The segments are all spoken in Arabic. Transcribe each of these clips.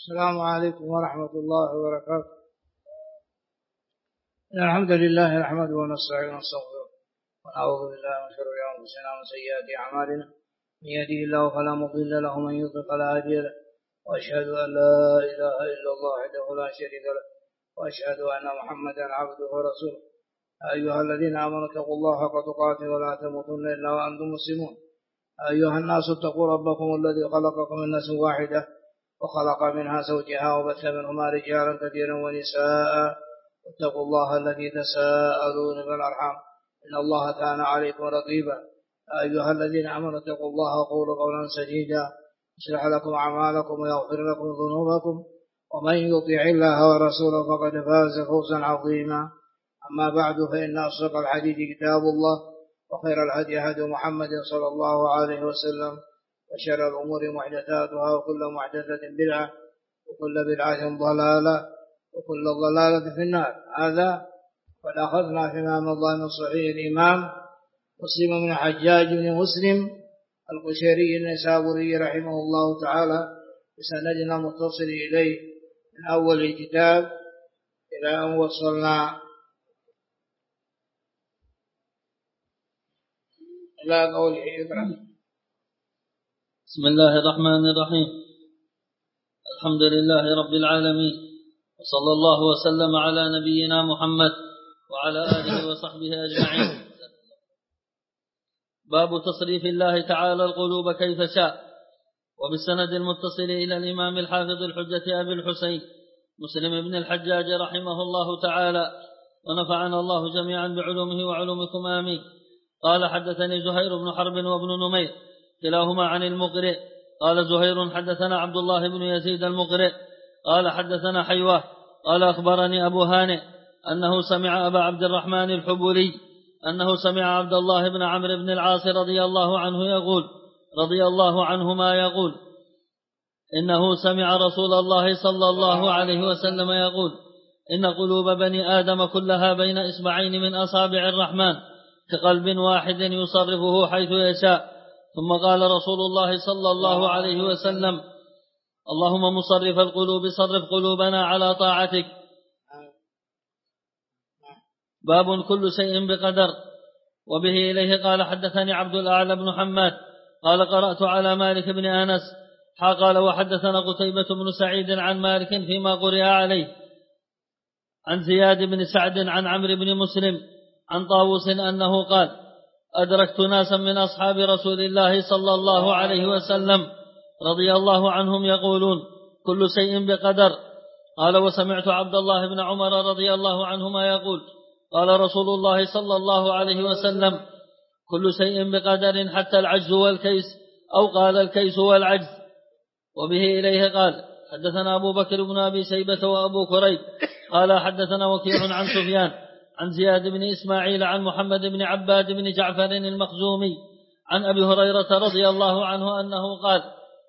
السلام عليكم ورحمة الله وبركاته. الحمد لله نحمده ونستعينه ونستغفره ونعوذ بالله من شرور أنفسنا ومن سيئات أعمالنا، من يهده الله فلا مضل له ومن يضلل فلا هادي له، وأشهد أن لا إله إلا الله وحده لا شريك له، وأشهد أن محمدا عبده ورسوله. أيها الذين آمنوا اتقوا الله حق تقاته ولا تموتن إلا وأنتم مسلمون. أيها الناس اتقوا ربكم الذي خلقكم من نفس واحدة وخلق منها زوجها وبث منهما رجالا كثيرا ونساء، واتقوا الله الذي تساءلون بالأرحام إن الله كان عليكم رقيبا. أيها الذين آمنوا اتقوا الله وقولوا قولا سديدا يصلح لكم أعمالكم ويغفر لكم ذنوبكم، ومن يطع الله ورسوله فقد فاز فوزا عظيما. أما بعد، فإن أصدق الحديث كتاب الله، وخير الهدي هدي محمد صلى الله عليه وسلم، وشر الأمور محدثاتها، وكل محدثة بدعة، وكل بدعة ضلالة، وكل ضلالة في النار. هذا قد أخذنا في مضان صحيح الإمام مسلم بن حجاج بن مسلم القشيري النسابوري رحمه الله تعالى بسندنا متصل إليه من أول الكتاب إلى أن وصلنا إلى قوله بسم الله الرحمن الرحيم. الحمد لله رب العالمين، وصلى الله وسلم على نبينا محمد وعلى آله وصحبه أجمعين. باب تصريف الله تعالى القلوب كيف شاء. وبالسند المتصل إلى الإمام الحافظ الحجة أبي الحسين مسلم بن الحجاج رحمه الله تعالى، ونفعنا الله جميعا بعلومه وعلومكم آمين. قال قال زهير بن حرب وابن نمير كلاهما عن المقرئ. قال زهير حدثنا عبد الله بن يزيد المقرئ قال حدثنا حيوة قال أخبرني أبو هانئ أنه سمع أبا عبد الرحمن الحبولي أنه سمع عبد الله بن عمرو بن العاص رضي الله عنهما يقول إنه سمع رسول الله صلى الله عليه وسلم يقول إن قلوب بني آدم كلها بين إصبعين من أصابع الرحمن كقلب واحد يصرفه حيث يشاء. ثم قال رسول الله صلى الله عليه وسلم اللهم مصرف القلوب صرف قلوبنا على طاعتك. باب كل شيء بقدر. وبه إليه قال حدثني عبد الأعلى بن حماد قال قرأت على مالك بن أنس قال وحدثنا قتيبة بن سعيد عن مالك فيما قرئ عليه عن زياد بن سعد عن عمرو بن مسلم عن طاووس أنه قال أدركت ناسا من أصحاب رسول الله صلى الله عليه وسلم رضي الله عنهم يقولون كل شيء بقدر. قال وسمعت عبد الله بن عمر رضي الله عنهما يقول قال رسول الله صلى الله عليه وسلم كل شيء بقدر حتى العجز والكيس، أو قال الكيس والعجز. وبه إليه قال حدثنا أبو بكر بن أبي شيبة وأبو كريب قال حدثنا وكيع عن سفيان عن زياد بن إسماعيل عن محمد بن عباد بن جعفر المخزومي عن أبي هريرة رضي الله عنه أنه قال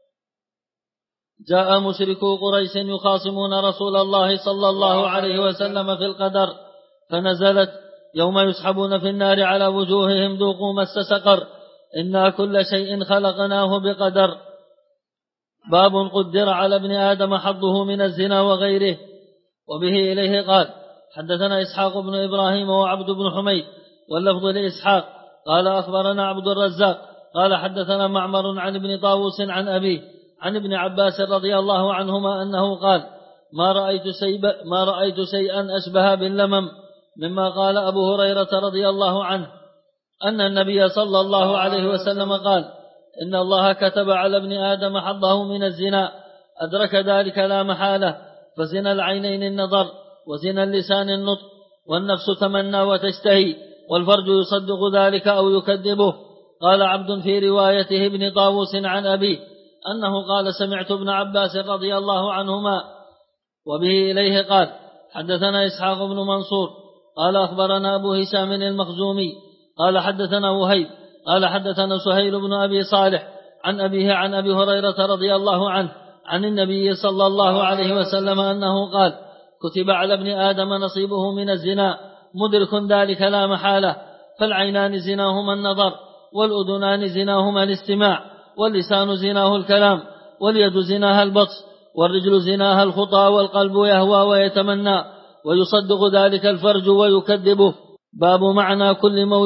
جاء مشركو قريش يخاصمون رسول الله صلى الله عليه وسلم في القدر، فنزلت يوم يسحبون في النار على وجوههم ذوقوا مس سقر إنا كل شيء خلقناه بقدر. باب قدر على ابن آدم حظه من الزنا وغيره. وبه إليه قال حدثنا إسحاق بن إبراهيم وعبد بن حميد واللفظ لإسحاق قال أخبرنا عبد الرزاق قال حدثنا معمر عن ابن طاووس عن أبيه عن ابن عباس رضي الله عنهما أنه قال ما رأيت شيئا أشبه باللمم مما قال أبو هريرة رضي الله عنه أن النبي صلى الله عليه وسلم قال إن الله كتب على ابن آدم حظه من الزنا، أدرك ذلك لا محالة، فزنا العينين النظر، وزنا اللسان النطق، والنفس تمنى وتشتهي، والفرج يصدق ذلك أو يكذبه. قال عبد في روايته ابن طاووس عن أبيه أنه قال سمعت ابن عباس رضي الله عنهما. وبه إليه قال حدثنا إسحاق بن منصور قال أخبرنا أبو هشام المخزومي قال حدثنا وهيب قال حدثنا سهيل بن أبي صالح عن أبيه عن أبي هريرة رضي الله عنه عن النبي صلى الله عليه وسلم أنه قال كتب على ابن آدم نصيبه من الزنا، مدرك ذلك لا محالة، فالعينان زناهما النظر، والأذنان زناهما الاستماع، واللسان زناه الكلام، واليد زناها البطش، والرجل زناها الخطى والقلب يهوى ويتمنى ويصدق ذلك الفرج ويكذبه. باب معنى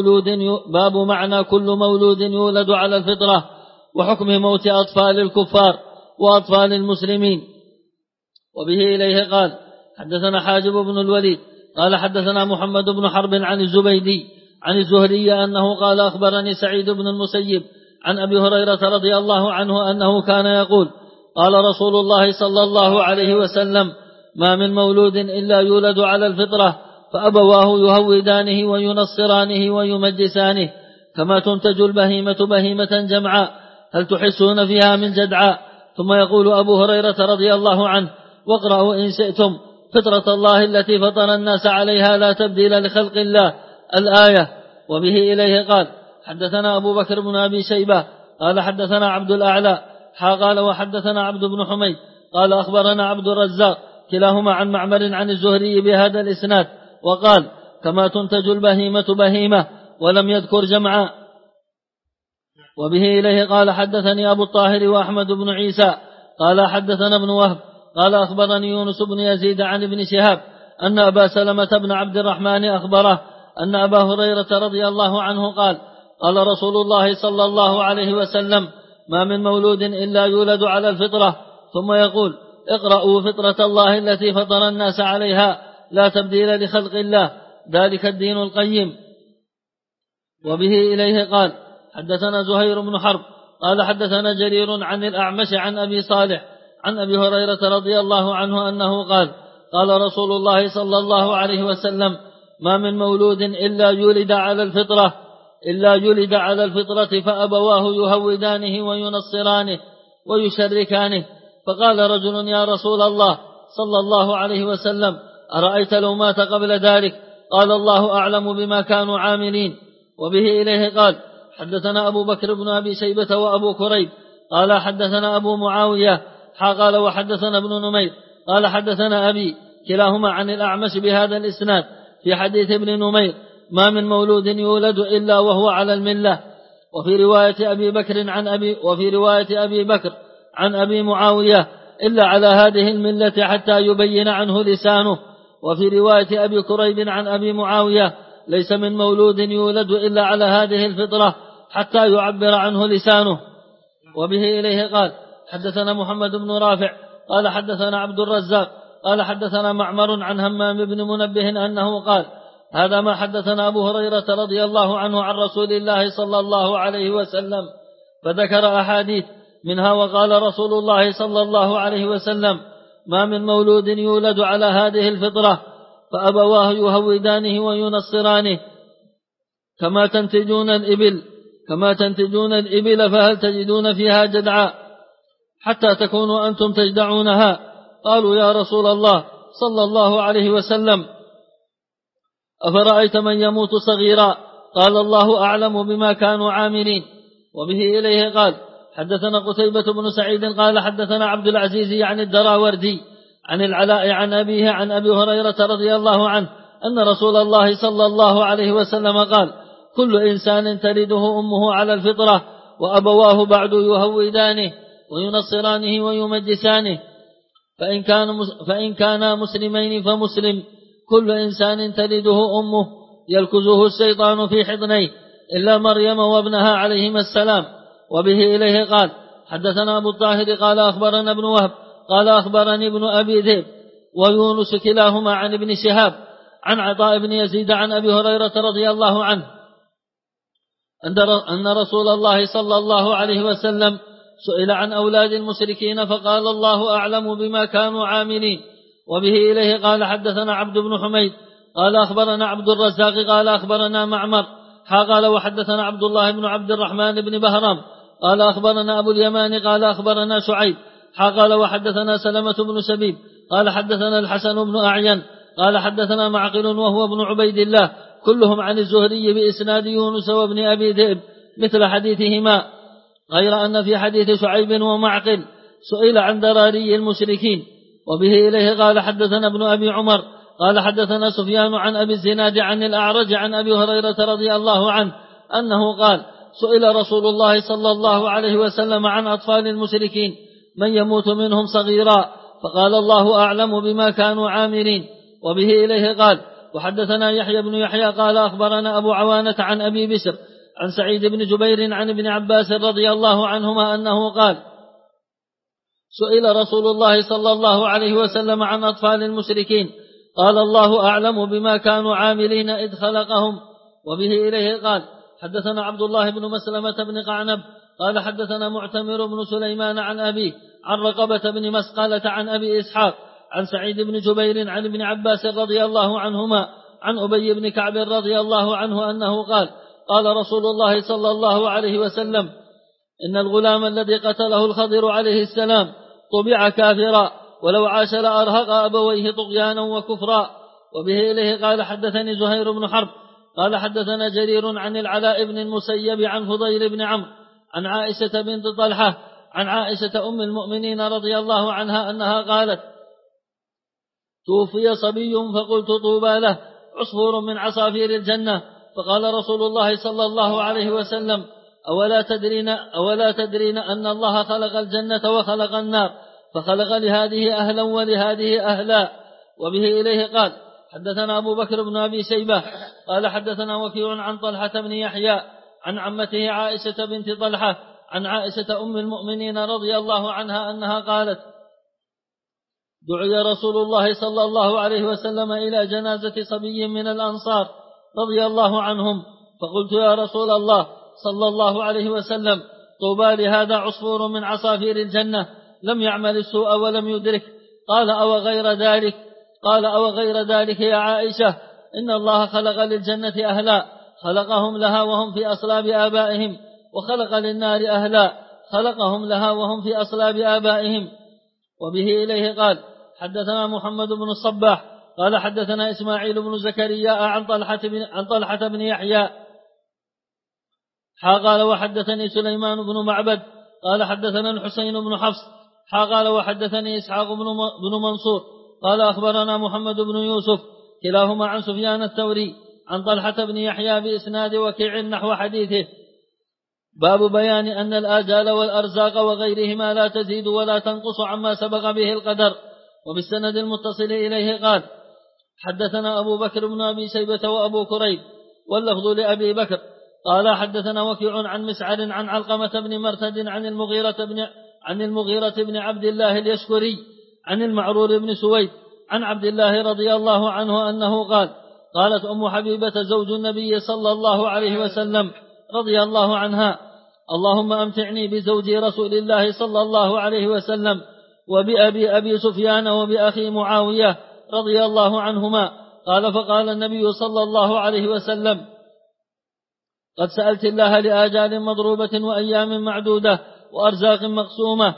كل مولود يولد على الفطرة وحكم موت أطفال الكفار وأطفال المسلمين. وبه إليه قال حدثنا حاجب بن الوليد قال حدثنا محمد بن حرب عن الزبيدي عن الزهري أنه قال أخبرني سعيد بن المسيب عن أبي هريرة رضي الله عنه أنه كان يقول قال رسول الله صلى الله عليه وسلم ما من مولود إلا يولد على الفطرة فأبواه يهودانه وينصرانه ويمجسانه كما تنتج البهيمة بهيمة جمعاء هل تحسون فيها من جدعاء. ثم يقول أبو هريرة رضي الله عنه واقرأوا إن شئتم فطرة الله التي فطر الناس عليها لا تبديل لخلق الله الآية. وبه إليه قال حدثنا أبو بكر بن أبي شيبة قال حدثنا عبد الأعلى قال وحدثنا عبد بن حميد قال أخبرنا عبد الرزاق كلاهما عن معمر عن الزهري بهذا الإسناد وقال كما تنتج البهيمة بهيمة ولم يذكر جمعاء. وبه إليه قال حدثني أبو الطاهر وأحمد بن عيسى قال حدثنا ابن وهب قال أخبرني يونس بن يزيد عن ابن شهاب أن أبا سلمة بن عبد الرحمن أخبره أن أبا هريرة رضي الله عنه قال قال رسول الله صلى الله عليه وسلم ما من مولود إلا يولد على الفطرة ثم يقول اقرأوا فطرة الله التي فطر الناس عليها لا تبديل لخلق الله ذلك الدين القيم. وبه إليه قال حدثنا زهير بن حرب قال حدثنا جرير عن الأعمش عن أبي صالح عن أبي هريرة رضي الله عنه أنه قال قال رسول الله صلى الله عليه وسلم ما من مولود إلا يولد على الفطرة فأبواه يهودانه وينصرانه ويشركانه. فقال رجل يا رسول الله صلى الله عليه وسلم أرأيت لو مات قبل ذلك؟ قال الله أعلم بما كانوا عاملين. وبه إليه قال حدثنا أبو بكر بن أبي شيبة وأبو كريب قال حدثنا أبو معاوية قال وحدثنا ابن نمير قال حدثنا أبي كلاهما عن الأعمش بهذا الإسناد في حديث ابن نمير ما من مولود يولد إلا وهو على الملة. وفي رواية أبي بكر عن أبي معاوية إلا على هذه الملة حتى يبين عنه لسانه. وفي رواية أبي كريب عن أبي معاوية ليس من مولود يولد إلا على هذه الفطرة حتى يعبر عنه لسانه. وبه إليه قال حدثنا محمد بن رافع قال حدثنا عبد الرزاق قال حدثنا معمر عن همام بن منبه أنه قال هذا ما حدثنا أبو هريرة رضي الله عنه عن رسول الله صلى الله عليه وسلم فذكر أحاديث منها وقال رسول الله صلى الله عليه وسلم ما من مولود يولد على هذه الفطرة فأبواه يهودانه وينصرانه كما تنتجون الإبل فهل تجدون فيها جدعاء حتى تكونوا أنتم تجدعونها؟ قالوا يا رسول الله صلى الله عليه وسلم أفرأيت من يموت صغيرا؟ قال الله أعلم بما كانوا عاملين. وبه إليه قال حدثنا قتيبة بن سعيد قال حدثنا عبد العزيز يعني الدراوردي عن العلاء عن أبيه عن أبي هريرة رضي الله عنه أن رسول الله صلى الله عليه وسلم قال كل إنسان تلده أمه على الفطرة وأبواه بعد يهودانه وينصرانه ويمجسانه فإن كانا مسلمين فمسلم كل إنسان تلده أمه يلكزه الشيطان في حضنيه إلا مريم وابنها عليهما السلام. وبه إليه قال حدثنا أبو الطاهر قال أخبرنا ابن وهب قال أخبرني ابن أبي ذئب ويونس كلاهما عن ابن شهاب عن عطاء بن يزيد عن أبي هريرة رضي الله عنه أن رسول الله صلى الله عليه وسلم سئل عن أولاد المشركين فقال الله أعلم بما كانوا عاملين. وبه إليه قال حدثنا عبد بن حميد قال أخبرنا عبد الرزاق قال أخبرنا معمر قال وحدثنا عبد الله بن عبد الرحمن بن بهرام قال أخبرنا أبو اليمان قال أخبرنا شعيب قال وحدثنا سلمة بن شبيب قال حدثنا الحسن بن أعين قال حدثنا معقل وهو ابن عبيد الله كلهم عن الزهري بإسناد يونس وابن أبي ذئب مثل حديثهما غير أن في حديث شعيب ومعقل سئل عن ذراري المشركين. وبه إليه قال حدثنا ابن أبي عمر قال حدثنا سفيان عن أبي الزناد عن الأعرج عن أبي هريرة رضي الله عنه أنه قال سئل رسول الله صلى الله عليه وسلم عن أطفال المشركين من يموت منهم صغيرا فقال الله أعلم بما كانوا عاملين. وبه إليه قال وحدثنا يحيى بن يحيى قال أخبرنا أبو عوانة عن أبي بشر عن سعيد بن جبير عن ابن عباس رضي الله عنهما أنه قال سئل رسول الله صلى الله عليه وسلم عن أطفال المشركين قال الله أعلم بما كانوا عاملين إذ خلقهم. وبه إليه قال حدثنا عبد الله بن مسلمة بن قعنب قال حدثنا معتمر بن سليمان عن أبيه عن رقبة بن مسقلة عن أبي إسحاق عن سعيد بن جبير عن ابن عباس رضي الله عنهما عن أبي بن كعب رضي الله عنه أنه قال قال رسول الله صلى الله عليه وسلم إن الغلام الذي قتله الخضر عليه السلام طبع كافرا ولو عاش لأرهق أبويه طغيانا وكفرا. وبه إليه قال حدثني زهير بن حرب قال حدثنا جرير عن العلاء بن المسيب عن فضيل بن عمرو عن عائشة بنت طلحة عن عائشة أم المؤمنين رضي الله عنها أنها قالت توفي صبي فقلت طوبى له عصفور من عصافير الجنة. فقال رسول الله صلى الله عليه وسلم أولا تدرين أن الله خلق الجنة وخلق النار فخلق لهذه أهلا ولهذه أهلا. وبه إليه قال حدثنا أبو بكر بن أبي شيبة قال حدثنا وكيع عن طلحة بن يحيى عن عمته عائشة بنت طلحة عن عائشة أم المؤمنين رضي الله عنها أنها قالت دعي رسول الله صلى الله عليه وسلم إلى جنازة صبي من الأنصار رضي الله عنهم فقلت يا رسول الله صلى الله عليه وسلم طوبى لهذا عصفور من عصافير الجنة لم يعمل السوء ولم يدرك. قال أو غير ذلك يا عائشة إن الله خلق للجنة أهلا خلقهم لها وهم في أصلاب آبائهم وخلق للنار أهلا خلقهم لها وهم في أصلاب آبائهم. وبه إليه قال حدثنا محمد بن الصباح قال حدثنا إسماعيل بن زكريا عن طلحة بن يحيى قال وحدثني سليمان بن معبد قال حدثنا الحسين بن حفص قال وحدثني إسحاق بن منصور قال أخبرنا محمد بن يوسف كلاهما عن سفيان الثوري عن طلحة بن يحيى بإسناد وكيع نحو حديثه. باب بيان أن الآجال والأرزاق وغيرهما لا تزيد ولا تنقص عما سبق به القدر. وبالسند المتصل إليه قال حدثنا أبو بكر بن أبي شيبة وأبو كريب واللفظ لأبي بكر قال حدثنا وكيع عن مسعر عن علقمة بن مرثد عن المغيرة بن عبد الله اليشكري عن المعرور بن سويد عن عبد الله رضي الله عنه أنه قال قالت أم حبيبة زوج النبي صلى الله عليه وسلم رضي الله عنها اللهم أمتعني بزوج رسول الله صلى الله عليه وسلم وبأبي سفيان وبأخي معاوية رضي الله عنهما. قال فقال النبي صلى الله عليه وسلم قد سألت الله لآجال مضروبة وأيام معدودة وأرزاق مقسومة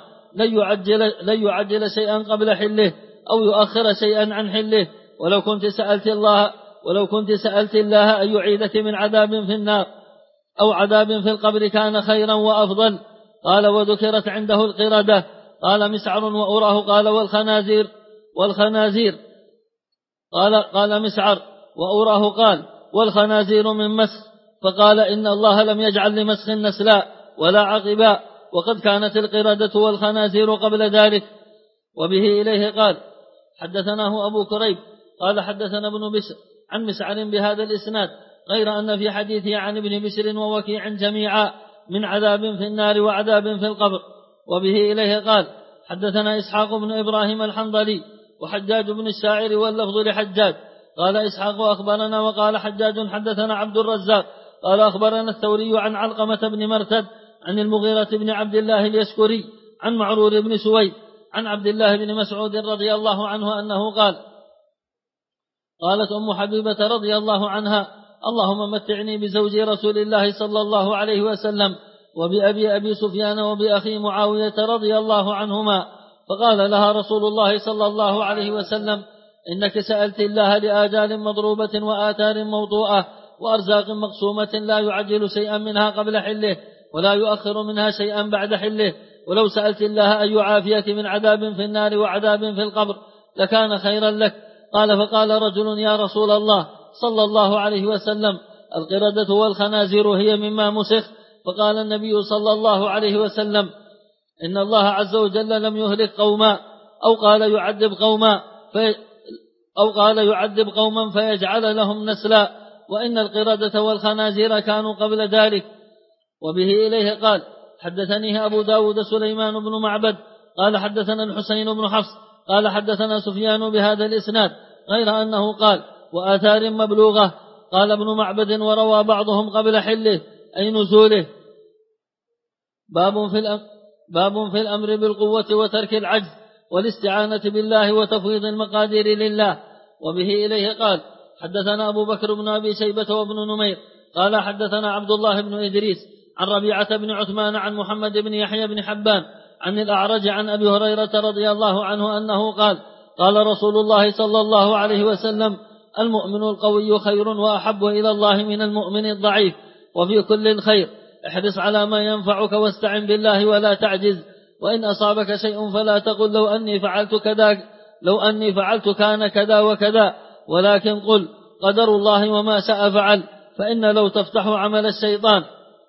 لن يعجل شيئا قبل حله أو يؤخر شيئا عن حله ولو كنت سألت الله أن يعيدك من عذاب في النار أو عذاب في القبر كان خيرا وأفضل. قال وذكرت عنده القردة قال مسعر وأراه قال والخنازير قال مسعر وأراه قال والخنازير من مسخ فقال إن الله لم يجعل لمسخ نسلا ولا عقبا وقد كانت القردة والخنازير قبل ذلك. وبه إليه قال حدثناه أبو كريب قال حدثنا ابن بشر عن مسعر بهذا الإسناد غير أن في حديثه عن ابن بشر ووكيع جميعا من عذاب في النار وعذاب في القبر. وبه إليه قال حدثنا إسحاق بن إبراهيم الحنظلي وحجاج بن الشاعر واللفظ لحجاج قال إسحاق أخبرنا وقال حجاج حدثنا عبد الرزاق قال أخبرنا الثوري عن علقمة بن مرثد عن المغيرة بن عبد الله اليشكري عن معرور بن سويد عن عبد الله بن مسعود رضي الله عنه أنه قال قالت أم حبيبة رضي الله عنها اللهم متعني بزوج رسول الله صلى الله عليه وسلم وبأبي سفيان وبأخي معاوية رضي الله عنهما. فقال لها رسول الله صلى الله عليه وسلم إنك سألت الله لآجال مضروبة وآثار موضوعة وأرزاق مقسومة لا يعجل شيئا منها قبل حله ولا يؤخر منها شيئا بعد حله ولو سألت الله أن يعافيك من عذاب في النار وعذاب في القبر لكان خيرا لك. قال فقال رجل يا رسول الله صلى الله عليه وسلم القردة والخنازير هي مما مسخ. فقال النبي صلى الله عليه وسلم إن الله عز وجل لم يهلك قوما أو قال يعذب قوما فيجعل لهم نسلا، وإن القردة والخنازير كانوا قبل ذلك. وبه إليه قال حدثنيه أبو داود سليمان بن معبد قال حدثنا الحسين بن حفص قال حدثنا سفيان بهذا الإسناد، غير أنه قال وآثار مبلوغة. قال ابن معبد وروى بعضهم قبل حله أي نزوله. باب في الأمر بالقوة وترك العجز والاستعانة بالله وتفويض المقادير لله. وبه إليه قال حدثنا أبو بكر بن أبي شيبة وابن نمير قال حدثنا عبد الله بن إدريس عن ربيعة بن عثمان عن محمد بن يحيى بن حبان عن الأعرج عن أبي هريرة رضي الله عنه أنه قال قال رسول الله صلى الله عليه وسلم المؤمن القوي خير وأحب إلى الله من المؤمن الضعيف، وفي كل خير احرص على ما ينفعك واستعن بالله ولا تعجز، وإن أصابك شيء فلا تقل لو أني فعلت كان كذا وكذا، ولكن قل قدر الله وما شاء فعل، فإن لو تفتح عمل الشيطان.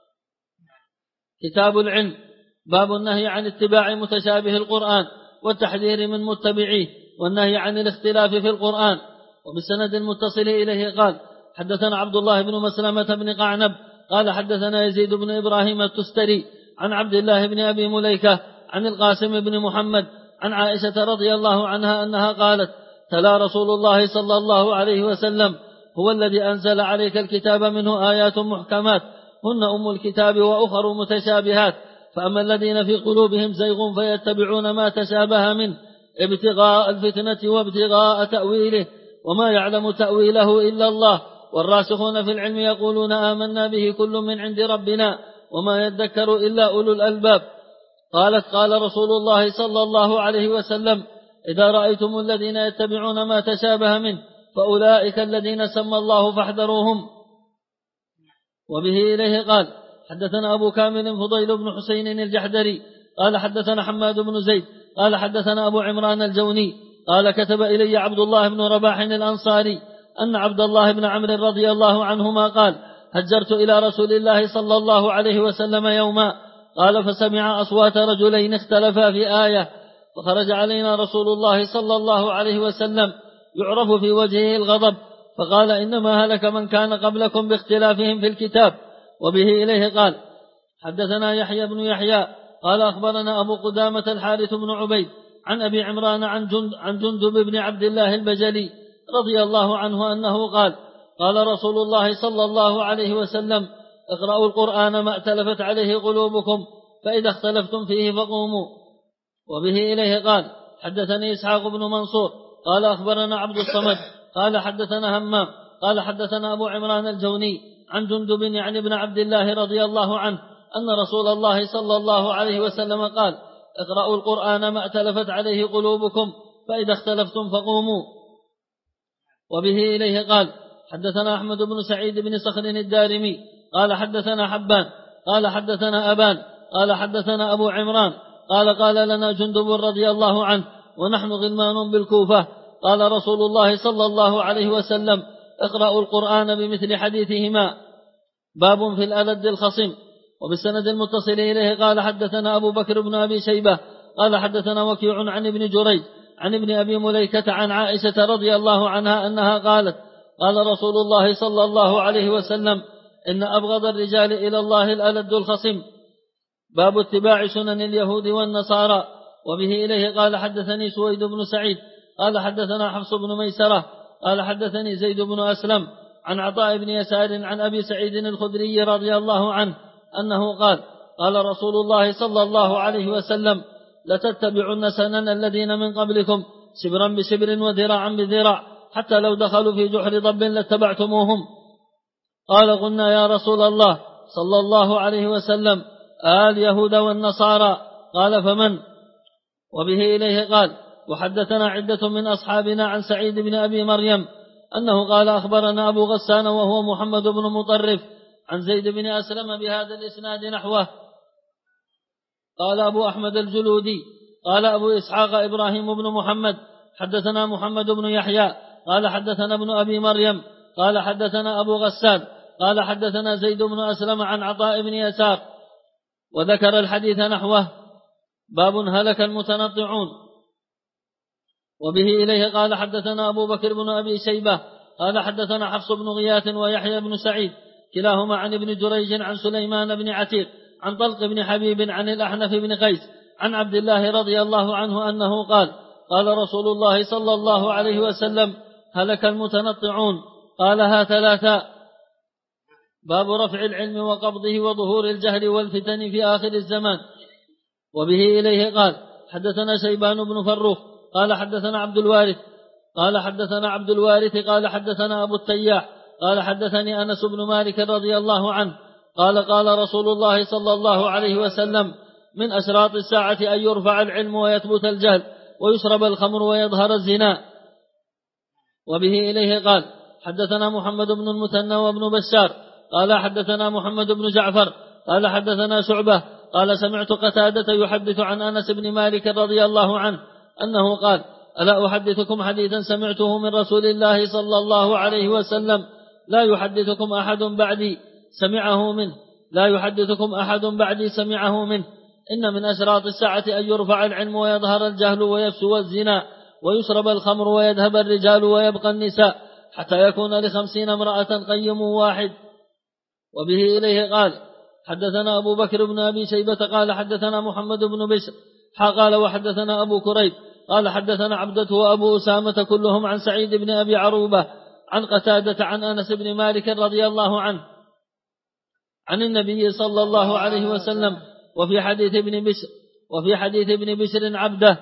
كتاب العلم. باب النهي عن اتباع متشابه القرآن والتحذير من متبعيه والنهي عن الاختلاف في القرآن. وبالسند المتصل إليه قال حدثنا عبد الله بن مسلمة بن قعنب قال حدثنا يزيد بن إبراهيم التستري عن عبد الله بن أبي مليكة عن القاسم بن محمد عن عائشة رضي الله عنها أنها قالت تلا رسول الله صلى الله عليه وسلم هو الذي أنزل عليك الكتاب منه آيات محكمات هن أم الكتاب وأخر متشابهات، فأما الذين في قلوبهم زيغ فيتبعون ما تشابه منه ابتغاء الفتنة وابتغاء تأويله وما يعلم تأويله إلا الله، والراسخون في العلم يقولون آمنا به كل من عند ربنا وما يذكر إلا أولو الألباب. قالت قال رسول الله صلى الله عليه وسلم إذا رأيتم الذين يتبعون ما تشابه منه فأولئك الذين سمى الله فاحذروهم. وبه إليه قال حدثنا أبو كامل فضيل بن حسين الجحدري قال حدثنا حماد بن زيد قال حدثنا أبو عمران الجوني قال كتب إلي عبد الله بن رباح الأنصاري أن عبد الله بن عمرو رضي الله عنهما قال هجرت إلى رسول الله صلى الله عليه وسلم يوما، قال فسمع أصوات رجلين اختلفا في آية، فخرج علينا رسول الله صلى الله عليه وسلم يعرف في وجهه الغضب، فقال إنما هلك من كان قبلكم باختلافهم في الكتاب. وبه إليه قال حدثنا يحيى بن يحيى قال أخبرنا أبو قدامة الحارث بن عبيد عن أبي عمران عن جندب بن عبد الله البجلي رضي الله عنه أنه قال قال رسول الله صلى الله عليه وسلم اقرأوا القرآن ما ائتلفت عليه قلوبكم فإذا اختلفتم فيه فقوموا. وبه إليه قال حدثني إسحاق بن منصور قال أخبرنا عبد الصمد قال حدثنا همام قال حدثنا أبو عمران الجوني عن جندب يعني ابن عبد الله رضي الله عنه أن رسول الله صلى الله عليه وسلم قال اقرأوا القرآن ما ائتلفت عليه قلوبكم فإذا اختلفتم فقوموا. وبه إليه قال حدثنا أحمد بن سعيد بن صخر الدارمي قال حدثنا حبان قال حدثنا أبان قال حدثنا أبو عمران قال لنا جندب رضي الله عنه ونحن غلمان بالكوفة قال رسول الله صلى الله عليه وسلم اقرأوا القرآن بمثل حديثهما. باب في الألد الخصم. وبالسند المتصل إليه قال حدثنا أبو بكر بن أبي شيبة قال حدثنا وكيع عن ابن جريج عن ابن أبي مليكة عن عائشة رضي الله عنها أنها قالت قال رسول الله صلى الله عليه وسلم إن أبغض الرجال إلى الله الألد الخصم. باب اتباع سنن اليهود والنصارى. وبه إليه قال حدثني سويد بن سعيد قال حدثنا حفص بن ميسرة قال حدثني زيد بن أسلم عن عطاء بن يسار عن أبي سعيد الخدري رضي الله عنه أنه قال قال رسول الله صلى الله عليه وسلم لتتبعن سنن الذين من قبلكم شبرا بشبر وذراعا بذراع حتى لو دخلوا في جحر ضب لاتبعتموهم. قال قلنا يا رسول الله صلى الله عليه وسلم اليهود والنصارى قال فمن؟ وبه إليه قال وحدثنا عدة من أصحابنا عن سعيد بن أبي مريم أنه قال أخبرنا أبو غسان وهو محمد بن مطرف عن زيد بن أسلم بهذا الإسناد نحوه. قال أبو أحمد الجلودي قال أبو إسحاق إبراهيم بن محمد حدثنا محمد بن يحيى قال حدثنا ابن أبي مريم قال حدثنا أبو غسان قال حدثنا زيد بن أسلم عن عطاء بن يسار وذكر الحديث نحوه. باب هلك المتنطعون. وبه إليه قال حدثنا أبو بكر بن أبي شيبة قال حدثنا حفص بن غياث ويحيى بن سعيد كلاهما عن ابن جريج عن سليمان بن عتيق عن طلق بن حبيب عن الأحنف بن قيس عن عبد الله رضي الله عنه أنه قال قال رسول الله صلى الله عليه وسلم هلك المتنطعون قالها ثلاثا. باب رفع العلم وقبضه وظهور الجهل والفتن في آخر الزمان. وبه إليه قال حدثنا شيبان بن فروخ قال حدثنا عبد الوارث قال حدثنا أبو التياح قال حدثني أنس بن مالك رضي الله عنه قال قال رسول الله صلى الله عليه وسلم من أشراط الساعة أن يرفع العلم ويثبت الجهل ويشرب الخمر ويظهر الزنا. وبه إليه قال حدثنا محمد بن المثنى وابن بشار قال حدثنا محمد بن جعفر قال حدثنا شعبة قال سمعت قتادة يحدث عن أنس بن مالك رضي الله عنه أنه قال ألا أحدثكم حديثا سمعته من رسول الله صلى الله عليه وسلم لا يحدثكم أحد بعدي سمعه منه إن من أشراط الساعة أن يرفع العلم ويظهر الجهل ويفسو الزنا ويشرب الخمر ويذهب الرجال ويبقى النساء حتى يكون ل50 امرأة قيم واحد. وبه إليه قال حدثنا أبو بكر بن أبي شيبة قال حدثنا محمد بن بشر قال وحدثنا أبو كريب قال حدثنا عبدة وأبو أسامة كلهم عن سعيد بن أبي عروبة عن قتادة عن أنس بن مالك رضي الله عنه عن النبي صلى الله عليه وسلم. وفي حديث ابن بشر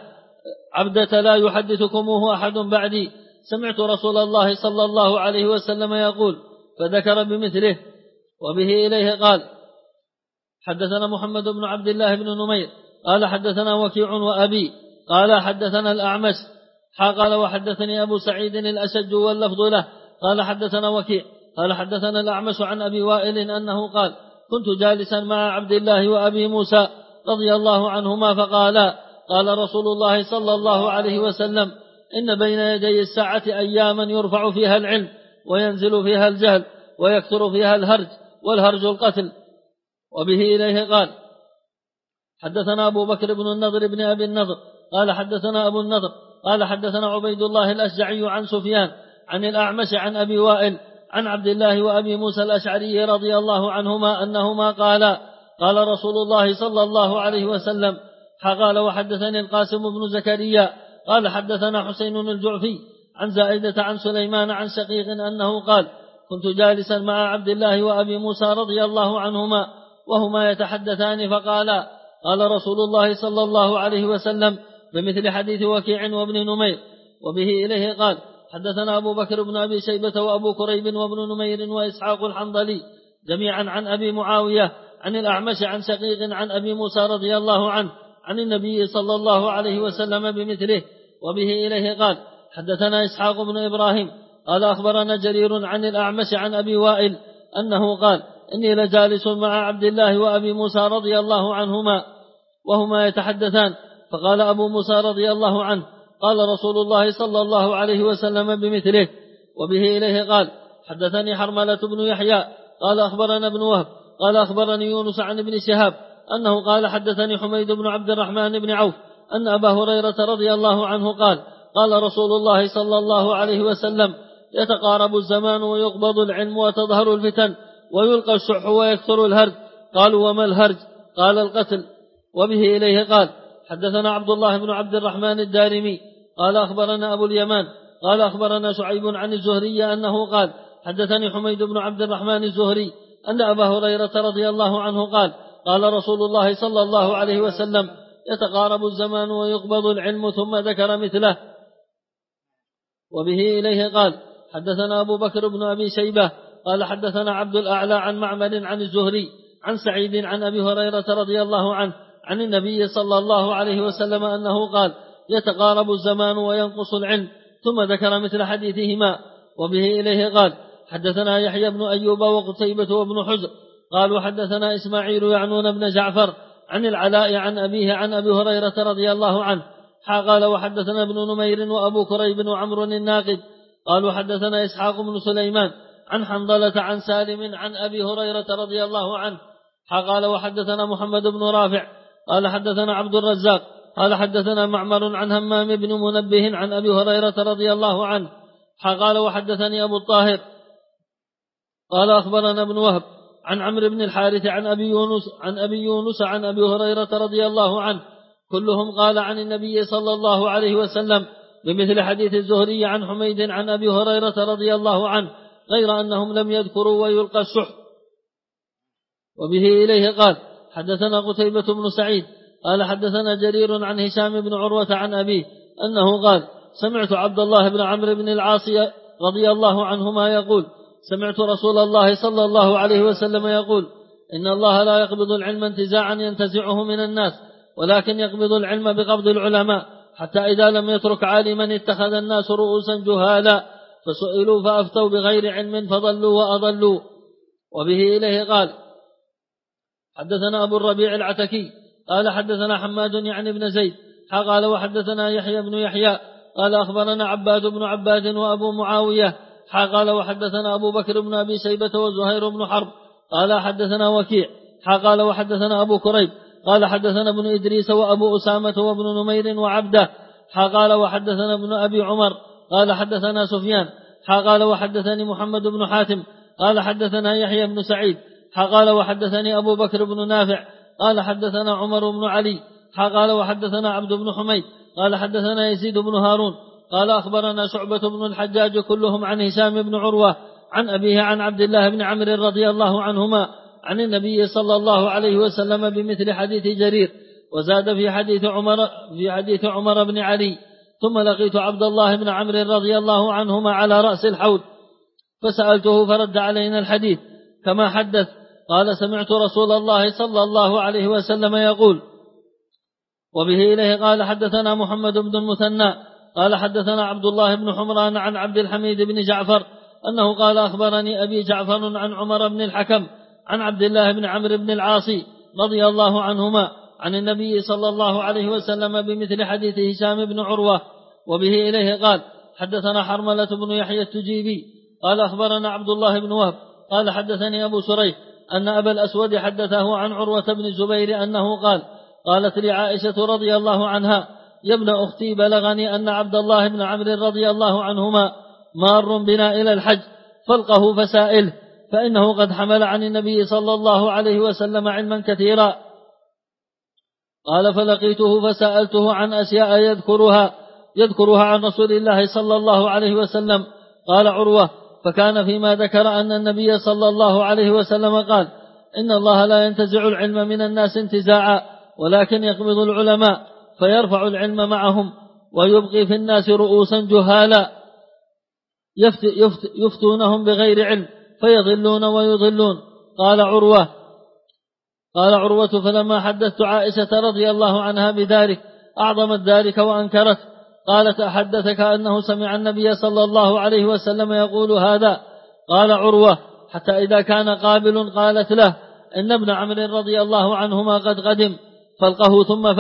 عبدة لا يحدثكموه أحد بعدي سمعت رسول الله صلى الله عليه وسلم يقول فذكر بمثله. وبه إليه قال حدثنا محمد بن عبد الله بن نمير قال حدثنا وكيع وأبي قال حدثنا الأعمش قال وحدثني أبو سعيد الأشج واللفظ له قال حدثنا وكيع قال حدثنا الأعمش عن أبي وائل أنه قال كنت جالسا مع عبد الله وأبي موسى رضي الله عنهما فقالا قال رسول الله صلى الله عليه وسلم إن بين يدي الساعة أياما يرفع فيها العلم وينزل فيها الجهل ويكثر فيها الهرج والهرج القتل. وبه إليه قال حدثنا أبو بكر بن النضر بن أبي النضر قال حدثنا أبو النضر قال حدثنا عبيد الله الأشجعي عن سفيان عن الأعمش عن أبي وائل عن عبد الله وأبي موسى الأشعري رضي الله عنهما أنهما قالا قال رسول الله صلى الله عليه وسلم قال وحدثني القاسم بن زكريا قال حدثنا حسين الجعفي عن زائدة عن سليمان عن شقيق أنه قال كنت جالسا مع عبد الله وأبي موسى رضي الله عنهما وهما يتحدثان فقالا قال رسول الله صلى الله عليه وسلم بمثل حديث وكيع وابن نمير. وبه إليه قال حدثنا أبو بكر بن أبي شيبة وأبو كريب وابن نمير وإسحاق الحنظلي جميعا عن أبي معاوية عن الأعمش عن شقيق عن أبي موسى رضي الله عنه عن النبي صلى الله عليه وسلم بمثله. وبه إليه قال حدثنا إسحاق بن إبراهيم قال أخبرنا جرير عن الأعمش عن أبي وائل أنه قال إني لجالس مع عبد الله وأبي موسى رضي الله عنهما وهما يتحدثان فقال أبو موسى رضي الله عنه قال رسول الله صلى الله عليه وسلم بمثله. وبه إليه قال حدثني حرملة بن يحيى قال أخبرنا ابن وهب قال أخبرني يونس عن ابن شهاب أنه قال حدثني حميد بن عبد الرحمن بن عوف أن أبا هريرة رضي الله عنه قال قال رسول الله صلى الله عليه وسلم يتقارب الزمان ويقبض العلم وتظهر الفتن ويلقى الشح ويكثر الهرج. قالوا وما الهرج؟ قال القتل. وبه إليه قال حدثنا عبد الله بن عبد الرحمن الدارمي قال أخبرنا أبو اليمان قال أخبرنا شعيب عن الزهري أنه قال حدثني حميد بن عبد الرحمن الزهري أن أبا هريرة رضي الله عنه قال قال رسول الله صلى الله عليه وسلم يتقارب الزمان ويقبض العلم ثم ذكر مثله. وبه إليه قال حدثنا أبو بكر بن أبي شيبة قال حدثنا عبد الأعلى عن معمر عن الزهري عن سعيد عن أبي هريرة رضي الله عنه عن النبي صلى الله عليه وسلم أنه قال يتقارب الزمان وينقص العلم ثم ذكر مثل حديثهما. وبه إليه قال حدثنا يحيى بن أيوب وقتيبة وابن حجر قالوا حدثنا إسماعيل يعنون بن جعفر عن العلاء عن أبيه عن أبي هريرة رضي الله عنه قال وحدثنا ابن نمير وأبو كريب وعمر الناقد قالوا حدثنا إسحاق بن سليمان عن حنظلة عن سالم عن أبي هريرة رضي الله عنه قال وحدثنا محمد بن رافع قال حدثنا عبد الرزاق قال حدثنا معمر عن همام بن منبه عن أبي هريرة رضي الله عنه قال وحدثني أبو الطاهر قال أخبرنا ابن وهب عن عمرو بن الحارث عن أبي يونس عن أبي هريرة رضي الله عنه كلهم قال عن النبي صلى الله عليه وسلم بمثل حديث الزهري عن حميد عن أبي هريرة رضي الله عنه غير أنهم لم يذكروا ويلقى السحت. وبه إليه قال حدثنا قتيبة بن سعيد قال حدثنا جرير عن هشام بن عروة عن أبيه أنه قال سمعت عبد الله بن عمرو بن العاص رضي الله عنهما يقول سمعت رسول الله صلى الله عليه وسلم يقول إن الله لا يقبض العلم انتزاعا ينتزعه من الناس ولكن يقبض العلم بقبض العلماء حتى إذا لم يترك عالما اتخذ الناس رؤوسا جهالا فسئلوا فأفتوا بغير علم فضلوا وأضلوا. وبه إليه قال حدثنا أبو الربيع العتكي قال حدثنا حماد يعني بن زيد قال وحدثنا يحيى بن يحيى قال أخبرنا عباد بن عباد وأبو معاوية قال وحدثنا أبو بكر بن أبي شيبة وزهير بن حرب قال حدثنا وكيع قال وحدثنا أبو كريب قال حدثنا ابن إدريس وأبو أسامة وابن نمير وعبده قال وحدثنا ابن أبي عمر قال حدثنا سفيان قال وحدثني محمد بن حاتم قال حدثنا يحيى بن سعيد قال وحدثني أبو بكر بن نافع قال حدثنا عمر بن علي قال وحدثنا عبد بن حميد قال حدثنا يزيد بن هارون قال أخبرنا شعبة بن الحجاج كلهم عن هشام بن عروة عن أبيه عن عبد الله بن عمرو رضي الله عنهما عن النبي صلى الله عليه وسلم بمثل حديث جرير وزاد في حديث عمر بن علي ثم لقيت عبد الله بن عمرو رضي الله عنهما على رأس الحوض فسألته فرد علينا الحديث كما حدث قال سمعت رسول الله صلى الله عليه وسلم يقول. وبه إليه قال حدثنا محمد بن المثنى قال حدثنا عبد الله بن حمران عن عبد الحميد بن جعفر أنه قال أخبرني أبي جعفر عن عمر بن الحكم عن عبد الله بن عمرو بن العاص رضي الله عنهما عن النبي صلى الله عليه وسلم بمثل حديث هشام بن عروة. وبه إليه قال حدثنا حرملة بن يحيى التجيبي قال أخبرنا عبد الله بن وهب قال حدثني أبو سريح أن أبا الأسود حدثه عن عروة بن الزبير أنه قال قالت لي عائشة رضي الله عنها يا ابن أختي بلغني أن عبد الله بن عمرو رضي الله عنهما مار بنا إلى الحج فالقه فسائله فإنه قد حمل عن النبي صلى الله عليه وسلم علما كثيرا. قال فلقيته فسألته عن أشياء يذكرها عن رسول الله صلى الله عليه وسلم. قال عروة فكان فيما ذكر أن النبي صلى الله عليه وسلم قال إن الله لا ينتزع العلم من الناس انتزاعا ولكن يقبض العلماء فيرفع العلم معهم ويبقي في الناس رؤوسا جهالا يفتونهم بغير علم فيضلون ويضلون. قال عروة فلما حدثت عائشة رضي الله عنها بذلك أعظمت ذلك وأنكرت. قالت أحدثك أنه سمع النبي صلى الله عليه وسلم يقول هذا؟ قال عروة حتى إذا كان قابل قالت له إن ابن عمرو رضي الله عنهما قد قدم فالقه ثم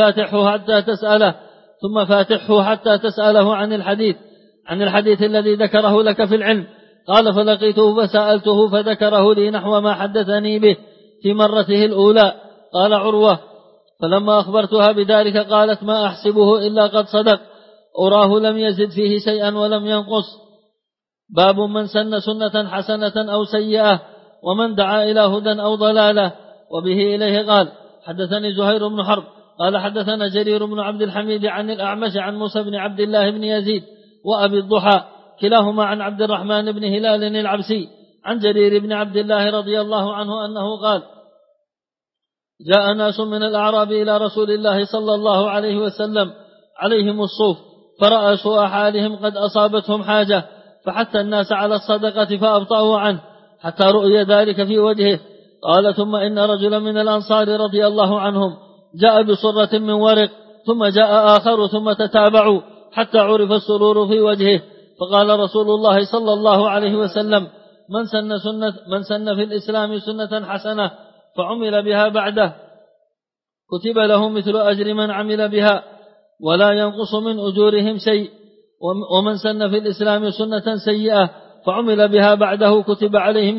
فاتحه حتى تسأله عن الحديث الذي ذكره لك في العلم. قال فلقيته فسألته فذكره لي نحو ما حدثني به في مرته الأولى. قال عروة فلما أخبرتها بذلك قالت ما أحسبه إلا قد صدق أراه لم يزد فيه شيئا ولم ينقص. باب من سن سنة حسنة أو سيئة ومن دعا إلى هدى أو ضلالة. وبه إليه قال حدثني زهير بن حرب قال حدثنا جرير بن عبد الحميد عن الأعمش عن موسى بن عبد الله بن يزيد وأبي الضحى كلاهما عن عبد الرحمن بن هلال العبسي عن جرير بن عبد الله رضي الله عنه أنه قال جاء ناس من الأعراب إلى رسول الله صلى الله عليه وسلم عليهم الصوف فرأى سوء حالهم قد أصابتهم حاجة فحث الناس على الصدقة فأبطأوا عنه حتى رؤي ذلك في وجهه. قال ثم إن رجلا من الأنصار رضي الله عنهم جاء بصرة من ورق ثم جاء آخر ثم تتابعوا حتى عرف السرور في وجهه. فقال رسول الله صلى الله عليه وسلم من سن في الإسلام سنة حسنة فعمل بها بعده كتب له مثل أجر من عمل بها ولا ينقص من أجورهم شيء ومن سن في الإسلام سنة سيئة فعمل بها بعده كتب عليه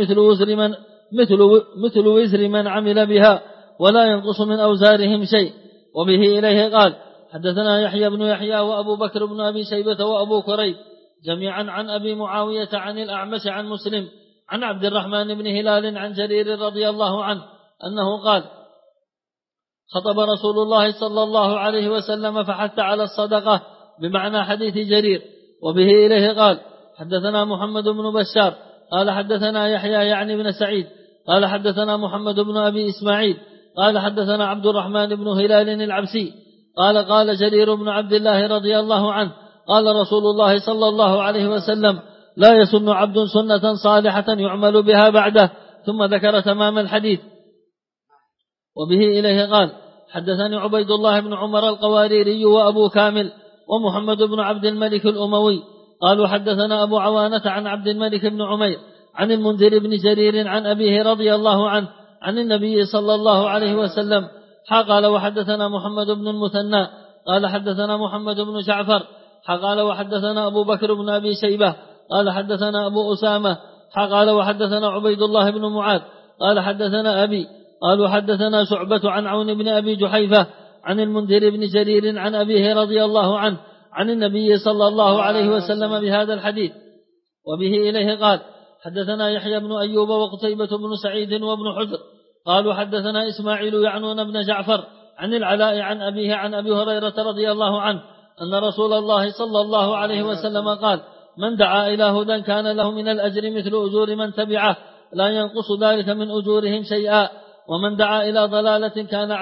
مثل وزر من عمل بها ولا ينقص من أوزارهم شيء. وبه إليه قال حدثنا يحيى بن يحيى وأبو بكر بن أبي شيبة وأبو كريب جميعا عن أبي معاوية عن الأعمش عن مسلم عن عبد الرحمن بن هلال عن جرير رضي الله عنه أنه قال خطب رسول الله صلى الله عليه وسلم فحث على الصدقة بمعنى حديث جرير. وبه إليه قال حدثنا محمد بن بشار قال حدثنا يحيى يعني بن سعيد قال حدثنا محمد بن أبي إسماعيل قال حدثنا عبد الرحمن بن هلال العبسي قال جرير بن عبد الله رضي الله عنه قال رسول الله صلى الله عليه وسلم لا يسن عبد سنة صالحة يعمل بها بعده، ثم ذكر تمام الحديث. وبه إليه قال حدثني عبيد الله بن عمر القواريري وأبو كامل ومحمد بن عبد الملك الأموي قالوا حدثنا أبو عوانة عن عبد الملك بن عمير عن المنذر بن جرير عن أبيه رضي الله عنه عن النبي صلى الله عليه وسلم قال وحدثنا محمد بن المثنى قال حدثنا محمد بن جعفر قال وحدثنا أبو بكر بن أبي شيبة قال حدثنا أبو أسامة قال وحدثنا عبيد الله بن معاذ قال حدثنا أبي قالوا حدثنا شعبة عن عون بن أبي جحيفة عن المنذر بن جرير عن أبيه رضي الله عنه عن النبي صلى الله عليه وسلم بهذا الحديث. وبه إليه قال حدثنا يحيى بن أيوب وقتيبة بن سعيد وابن حجر قالوا حدثنا إسماعيل يعنون بن جعفر عن العلاء عن أبيه عن أبي هريرة رضي الله عنه أن رسول الله صلى الله عليه وسلم قال من دعا إلى هدى كان له من الأجر مثل أجور من تبعه لا ينقص ذلك من أجورهم شيئا، ومن دعا إلى ضلالة كان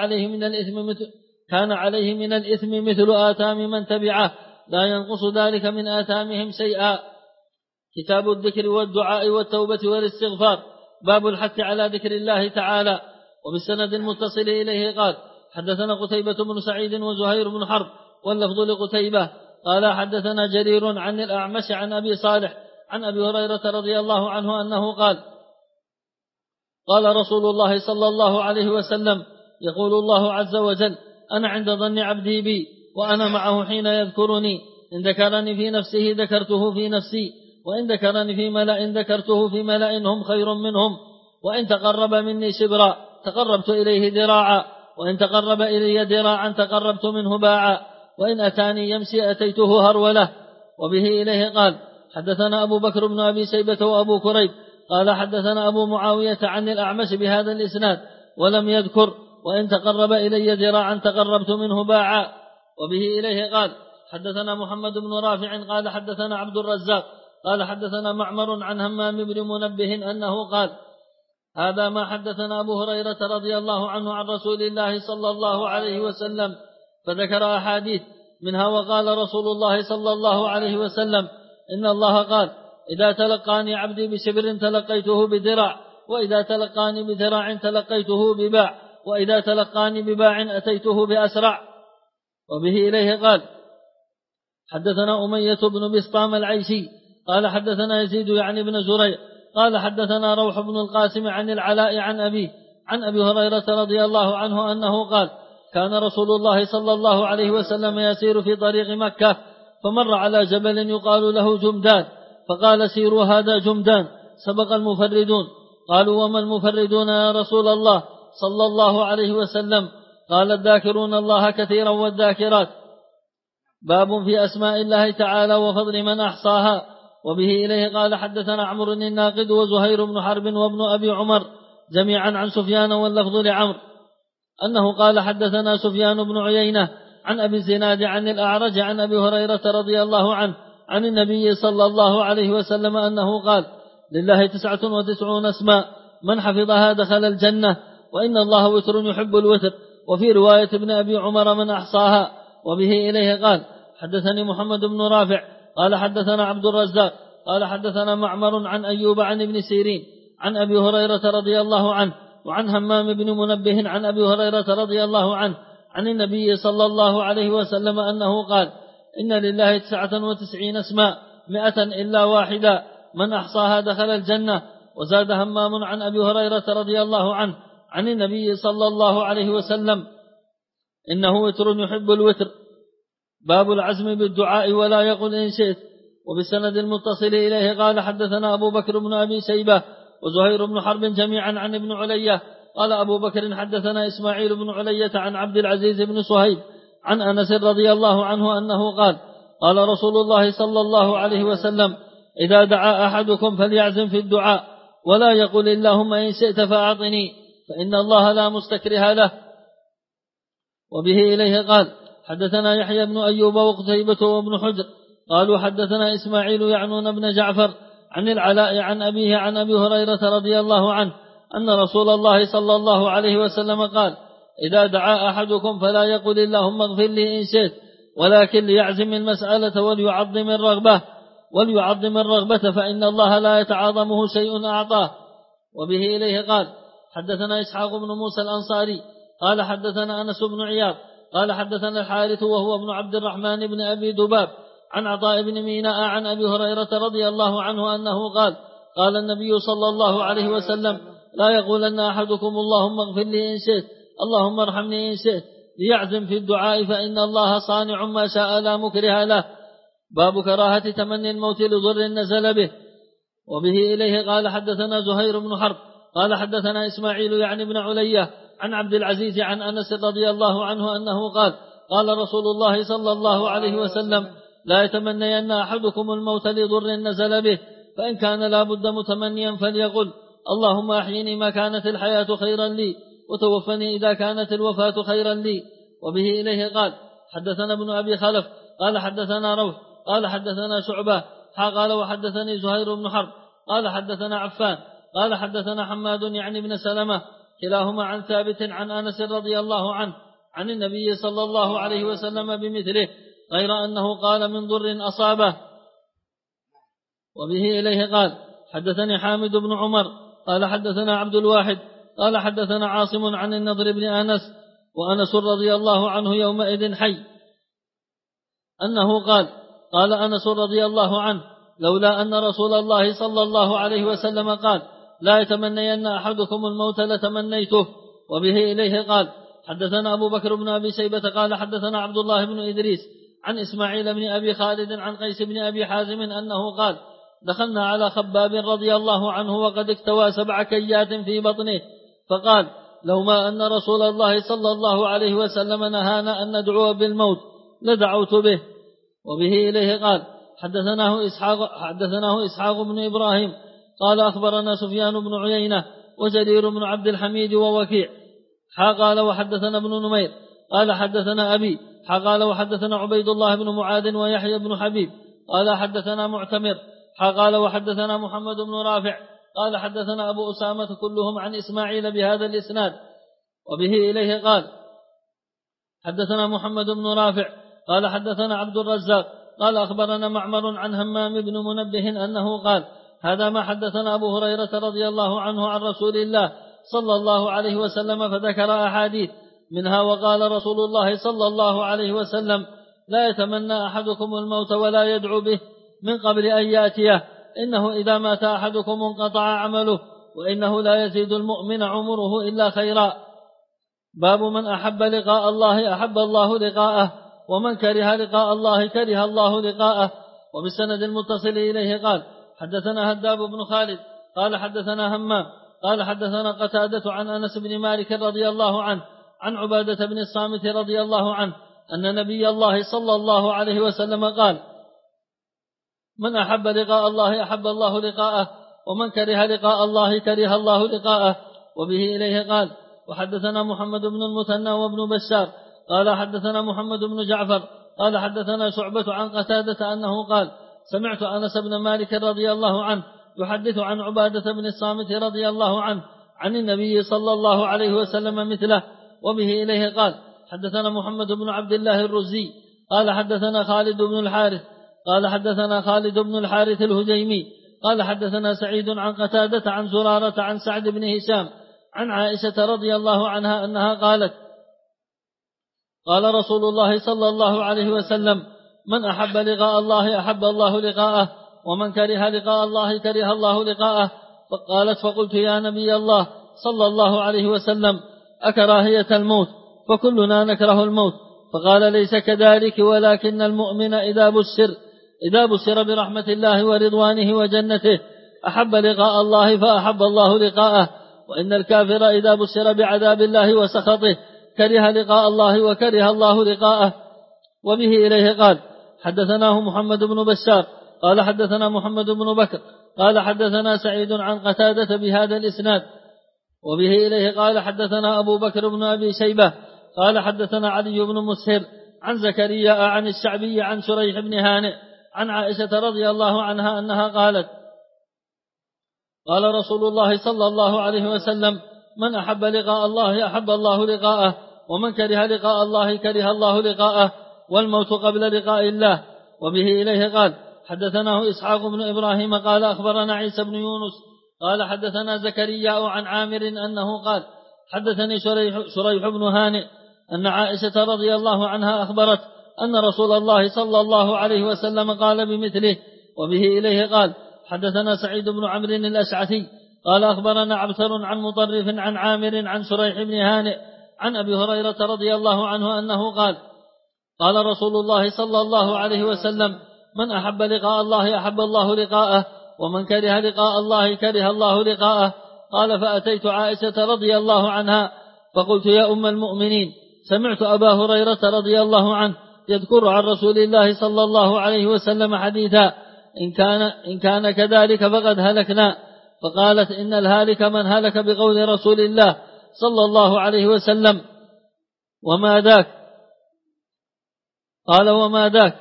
عليه من الإثم مثل آثام من تبعه لا ينقص ذلك من آثامهم شيئا. كتاب الذكر والدعاء والتوبة والاستغفار. باب الحث على ذكر الله تعالى. وبالسند المتصل إليه قال حدثنا قتيبة بن سعيد وزهير بن حرب واللفظ لقتيبة قال حدثنا جرير عن الأعمش عن أبي صالح عن أبي هريرة رضي الله عنه أنه قال رسول الله صلى الله عليه وسلم يقول الله عز وجل أنا عند ظن عبدي بي وأنا معه حين يذكرني، إن ذكرني في نفسه ذكرته في نفسي، وإن ذكرني في ملأ ذكرته في ملأ هم خير منهم، وإن تقرب مني شبرا تقربت إليه ذراعا، وإن تقرب إلي ذراعا تقربت منه باعا، وإن أتاني يمشي أتيته هرولة. وبه إليه قال حدثنا أبو بكر بن أبي شيبة وأبو كريب قال حدثنا أبو معاوية عن الأعمش بهذا الإسناد ولم يذكر وإن تقرب إلي ذراعا تقربت منه باعا. وبه إليه قال حدثنا محمد بن رافع قال حدثنا عبد الرزاق قال حدثنا معمر عن همام بن منبه أنه قال هذا ما حدثنا أبو هريرة رضي الله عنه عن رسول الله صلى الله عليه وسلم، فذكر أحاديث منها وقال رسول الله صلى الله عليه وسلم إن الله قال إذا تلقاني عبدي بشبر تلقيته بذراع، وإذا تلقاني بذراع تلقيته بباع، وإذا تلقاني بباع أتيته بأسرع. وبه إليه قال حدثنا أمية بن بسطام العيشي قال حدثنا يزيد يعني بن زريع قال حدثنا روح بن القاسم عن العلاء عن أبيه عن أبي هريرة رضي الله عنه أنه قال كان رسول الله صلى الله عليه وسلم يسير في طريق مكة فمر على جبل يقال له جمدان، فقال سيروا هذا جمدان سبق المفردون. قالوا وما المفردون يا رسول الله صلى الله عليه وسلم؟ قال الذاكرون الله كثيرا والذاكرات. باب في أسماء الله تعالى وفضل من أحصاها. وبه إليه قال حدثنا عمرو الناقد وزهير بن حرب وابن أبي عمر جميعا عن سفيان واللفظ لعمر أنه قال حدثنا سفيان بن عيينة عن أبي الزناد عن الأعرج عن أبي هريرة رضي الله عنه عن النبي صلى الله عليه وسلم أنه قال لله 99 اسماء من حفظها دخل الجنة، وإن الله وتر يحب الوتر. وفي رواية ابن أبي عمر من أحصاها. وبه إليه قال حدثني محمد بن رافع قال حدثنا عبد الرزاق قال حدثنا معمر عن أيوب عن ابن سيرين عن أبي هريرة رضي الله عنه وعن همام بن منبه عن أبي هريرة رضي الله عنه عن النبي صلى الله عليه وسلم أنه قال إن لله 99 اسماء 100 إلا واحدة من أحصاها دخل الجنة. وزاد همام عن أبي هريرة رضي الله عنه عن النبي صلى الله عليه وسلم إنه وتر يحب الوتر. باب العزم بالدعاء ولا يقل إن شئت. وبالسند المتصل إليه قال حدثنا أبو بكر بن أبي شيبة وزهير بن حرب جميعا عن ابن علية قال أبو بكر حدثنا إسماعيل بن علية عن عبد العزيز بن صهيب عن أنس رضي الله عنه أنه قال قال رسول الله صلى الله عليه وسلم إذا دعا أحدكم فليعزم في الدعاء ولا يقل اللهم إن شئت فأعطني فإن الله لا مستكره له. وبه إليه قال حدثنا يحيى بن أيوب وقتيبة وابن حجر قالوا حدثنا إسماعيل يعنون بن جعفر عن العلاء عن أبيه عن أبي هريرة رضي الله عنه أن رسول الله صلى الله عليه وسلم قال إذا دعا أحدكم فلا يقل اللهم اغفر لي إن شئت ولكن ليعزم المسألة وليعظم الرغبة فإن الله لا يتعاظمه شيء أعطاه. وبه إليه قال حدثنا إسحاق بن موسى الأنصاري قال حدثنا أنس بن عياض قال حدثنا الحارث وهو ابن عبد الرحمن بن أبي دباب عن عطاء بن ميناء عن أبي هريرة رضي الله عنه أنه قال قال النبي صلى الله عليه وسلم لا يقولن أحدكم اللهم اغفر لي إن شئت اللهم ارحمني إن شئت ليعزم في الدعاء فإن الله صانع ما شاء لا مكره له. باب كراهة تمني الموت لضر نزل به. وبه إليه قال حدثنا زهير بن حرب قال حدثنا إسماعيل يعني بن علية عن عبد العزيز عن أنس رضي الله عنه أنه قال قال رسول الله صلى الله عليه وسلم لا يتمنين أحدكم الموت لضر نزل به فإن كان لا بد متمنيا فليقل اللهم أحيني ما كانت الحياة خيرا لي وتوفني إذا كانت الوفاة خيرا لي. وبه إليه قال حدثنا ابن أبي خلف قال حدثنا روح قال حدثنا شعبة قال وحدثني زهير بن حرب قال حدثنا عفان قال حدثنا حماد يعني بن سلمة كلاهما عن ثابت عن أنس رضي الله عنه عن النبي صلى الله عليه وسلم بمثله غير أنه قال من ضر أصابه. وبه إليه قال حدثني حامد بن عمر قال حدثنا عبد الواحد قال حدثنا عاصم عن النضر بن أنس وأنس رضي الله عنه يومئذ حي أنه قال أنس رضي الله عنه لولا أن رسول الله صلى الله عليه وسلم قال لا يتمنين أحدكم الموت لتمنيته. وبه إليه قال حدثنا أبو بكر بن أبي شيبة قال حدثنا عبد الله بن إدريس عن إسماعيل بن أبي خالد عن قيس بن أبي حازم أنه قال دخلنا على خباب رضي الله عنه وقد اكتوى 7 كيات في بطنه فقال لو ما أن رسول الله صلى الله عليه وسلم نهانا أن ندعو بالموت لدعوت به. وبه إليه قال حدثناه إسحاق بن إبراهيم قال أخبرنا سفيان بن عيينة وجرير بن عبد الحميد ووكيع قال وحدثنا ابن نمير قال حدثنا أبي قال وحدثنا عبيد الله بن معاذ ويحيى بن حبيب قال حدثنا معتمر قال وحدثنا محمد بن رافع قال حدثنا أبو أسامة كلهم عن إسماعيل بهذا الإسناد. وبه إليه قال حدثنا محمد بن رافع قال حدثنا عبد الرزاق قال أخبرنا معمر عن همام بن منبه أنه قال هذا ما حدثنا أبو هريرة رضي الله عنه عن رسول الله صلى الله عليه وسلم فذكر أحاديث منها وقال رسول الله صلى الله عليه وسلم لا يتمنى أحدكم الموت ولا يدعو به من قبل أن يأتيه إنه إذا مات أحدكم انقطع عمله وإنه لا يزيد المؤمن عمره إلا خيرا. باب من أحب لقاء الله أحب الله لقاءه ومن كره لقاء الله كره الله لقاءه. وبالسند المتصل إليه قال حدثنا هداب بن خالد قال حدثنا همام قال حدثنا قتادة عن أنس بن مالك رضي الله عنه عن عبادة بن الصامت رضي الله عنه أن نبي الله صلى الله عليه وسلم قال من أحب لقاء الله أحب الله لقاءه ومن كره لقاء الله كره الله لقاءه. وبه إليه قال وحدثنا محمد بن المثنى وابن بشار قال حدثنا محمد بن جعفر قال حدثنا شعبة عن قتادة أنه قال سمعت أنس بن مالك رضي الله عنه يحدث عن عبادة بن الصامت رضي الله عنه عن النبي صلى الله عليه وسلم مثله. وبه إليه قال حدثنا محمد بن عبد الله الرزي قال حدثنا خالد بن الحارث قال حدثنا خالد بن الحارث الهجيمي قال حدثنا سعيد عن قتادة عن زرارة عن سعد بن هشام عن عائشة رضي الله عنها أنها قالت قال رسول الله صلى الله عليه وسلم من أحب لقاء الله أحب الله لقاءه ومن كره لقاء الله كره الله لقاءه. فقالت فقلت يا نبي الله صلى الله عليه وسلم أكراهية الموت فكلنا نكره الموت؟ فقال ليس كذلك ولكن المؤمن إذا بشر برحمة الله ورضوانه وجنته أحب لقاء الله فأحب الله لقاءه وإن الكافر إذا بشر بعذاب الله وسخطه كره لقاء الله وكره الله لقاءه. وبه إليه قال حدثناه محمد بن بشار قال حدثنا محمد بن بكر قال حدثنا سعيد عن قتادة بهذا الإسناد. وبه إليه قال حدثنا أبو بكر بن أبي شيبة قال حدثنا علي بن مسهر عن زكريا عن الشعبي عن شريح بن هانئ عن عائشة رضي الله عنها أنها قالت قال رسول الله صلى الله عليه وسلم من أحب لقاء الله أحب الله لقاءه ومن كره لقاء الله كره الله لقاءه والموت قبل لقاء الله. وبه إليه قال حدثناه إسحاق بن إبراهيم قال أخبرنا عيسى بن يونس قال حدثنا زكريا عن عامر أنه قال حدثني شريح بن هانئ أن عائشة رضي الله عنها أخبرت أن رسول الله صلى الله عليه وسلم قال بمثله. وبه إليه قال حدثنا سعيد بن عمرو الأشعثي قال أخبرنا عبثر عن مطرف عن عامر عن شريح بن هانئ عن أبي هريرة رضي الله عنه أنه قال قال رسول الله صلى الله عليه وسلم من أحب لقاء الله أحب الله لقاءه ومن كره لقاء الله كره الله لقاءه. قال فأتيت عائشة رضي الله عنها فقلت يا أم المؤمنين سمعت أبا هريرة رضي الله عنه يذكر عن رسول الله صلى الله عليه وسلم حديثا إن كان كذلك فقد هلكنا. فقالت إن الهالك من هلك بقول رسول الله صلى الله عليه وسلم وما ذاك؟ قال وما ذاك؟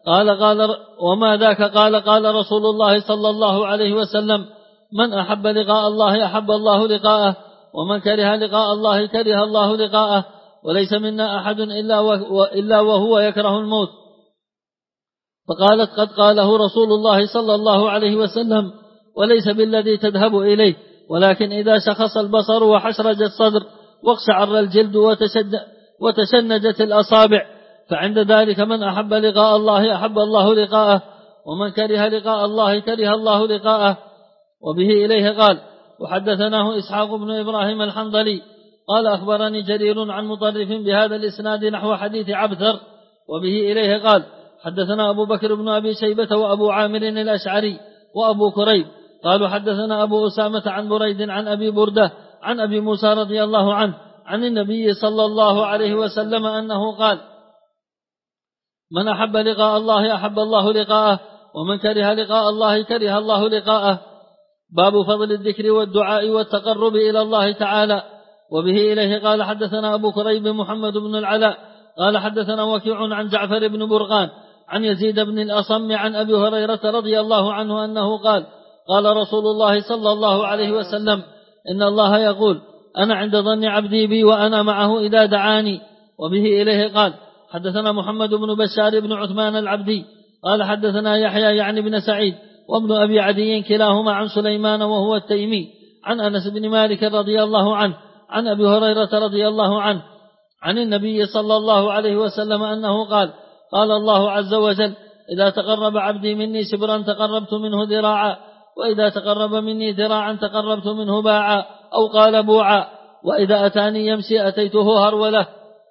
وما ذاك؟ قال رسول الله صلى الله عليه وسلم من أحب لقاء الله أحب الله لقاءه ومن كره لقاء الله كره الله لقاءه وليس منا أحد إلا وهو يكره الموت. فقالت قد قاله رسول الله صلى الله عليه وسلم وليس بالذي تذهب إليه ولكن إذا شخص البصر وحشرج الصدر واقشعر الجلد وتشنجت الأصابع فعند ذلك من أحب لقاء الله أحب الله لقاءه ومن كره لقاء الله كره الله لقاءه. وبه إليه قال وحدثناه إسحاق بن إبراهيم الحنظلي قال أخبرني جرير عن مطرف بهذا الإسناد نحو حديث عبثر. وبه إليه قال حدثنا أبو بكر بن أبي شيبة وأبو عامر الأشعري وأبو كريب قالوا حدثنا أبو أسامة عن بريد عن أبي بردة عن أبي موسى رضي الله عنه عن النبي صلى الله عليه وسلم أنه قال من أحب لقاء الله أحب الله لقاءه ومن كره لقاء الله كره الله لقاءه. باب فضل الذكر والدعاء والتقرب إلى الله تعالى. وبه إليه قال حدثنا أبو كريب محمد بن العلاء قال حدثنا وكيع عن جعفر بن برقان عن يزيد بن الأصم عن أبي هريرة رضي الله عنه أنه قال قال رسول الله صلى الله عليه وسلم إن الله يقول أنا عند ظن عبدي بي وأنا معه إذا دعاني. وبه إليه قال حدثنا محمد بن بشار بن عثمان العبدي قال حدثنا يحيى يعني بن سعيد وابن أبي عدي كلاهما عن سليمان وهو التيمي عن أنس بن مالك رضي الله عنه عن أبي هريرة رضي الله عنه عن النبي صلى الله عليه وسلم أنه قال قال الله عز وجل إذا تقرب عبدي مني شبرا تقربت منه ذراعا وإذا تقرب مني ذراعا تقربت منه باعا أو قال بوعا وإذا أتاني يمشي أتيته هرولة.